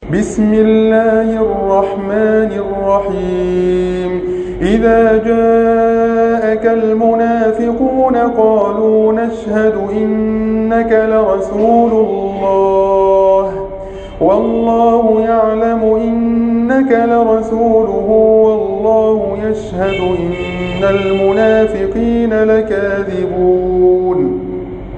بسم الله الرحمن الرحيم إذا جاءك المنافقون قالوا نشهد إنك لرسول الله والله يعلم إنك لرسوله والله يشهد إن المنافقين لكاذبون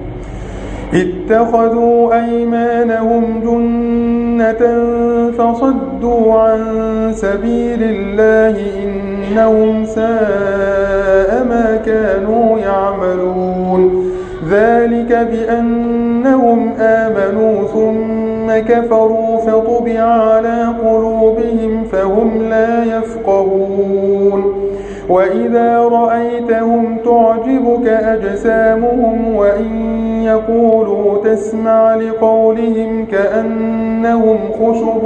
اتخذوا أيمانهم جنة فصدوا عن سبيل الله إنهم ساء ما كانوا يعملون ذلك بأنهم آمنوا ثم كفروا فطبع على قلوبهم فهم لا يفقهون وإذا رأيتهم تعجبك أجسامهم وإن يقولوا تسمع لقولهم كأنهم خشب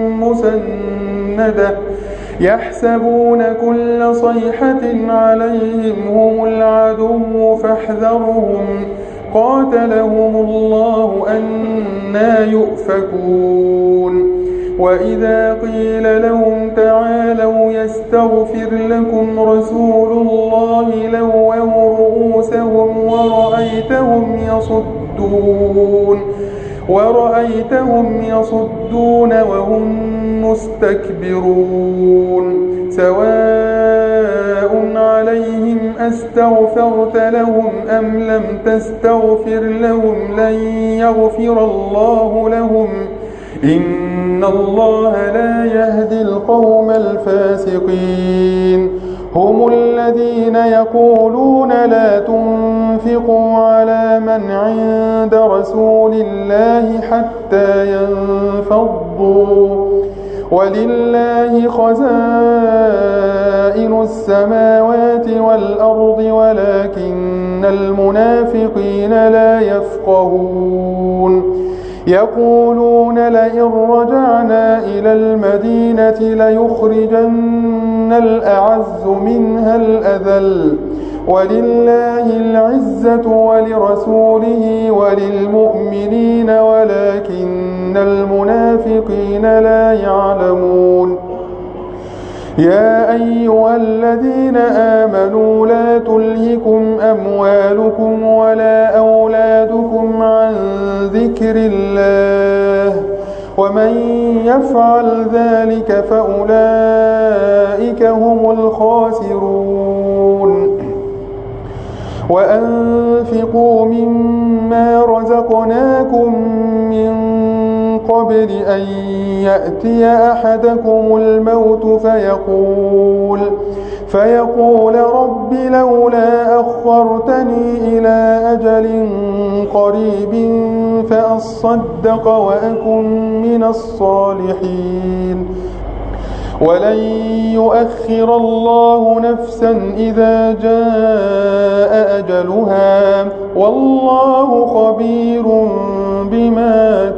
مسندة يحسبون كل صيحة عليهم هم العدو فاحذرهم قاتلهم الله أنى يؤفكون وإذا قيل لهم تعالوا يستغفر لكم رسول الله لووا رؤوسهم ورأيتهم يصدون وهم مستكبرون سواء عليهم أستغفرت لهم أم لم تستغفر لهم لن يغفر الله لهم إن الله لا يهدي القوم الفاسقين هم الذين يقولون لا تنفقوا على من عند رسول الله حتى ينفضوا ولله خزائن السماوات والأرض ولكن المنافقين لا يفقهون يقولون لئن رجعنا إلى المدينة ليخرجن الأعز منها الأذل ولله العزة ولرسوله وللمؤمنين ولكن المنافقين لا يعلمون يا أيها الذين آمنوا لا تلهكم أموالكم ولا أولادكم عن ذكر الله ومن يفعل ذلك فأولئك هم الخاسرون وأنفقوا مما رزقناكم من قبل أن يأتي أحدكم الموت فيقول رب لولا أخرتني إلى أجل قريب فأصدق وأكن من الصالحين ولن يؤخر الله نفسا إذا جاء أجلها والله خبير بما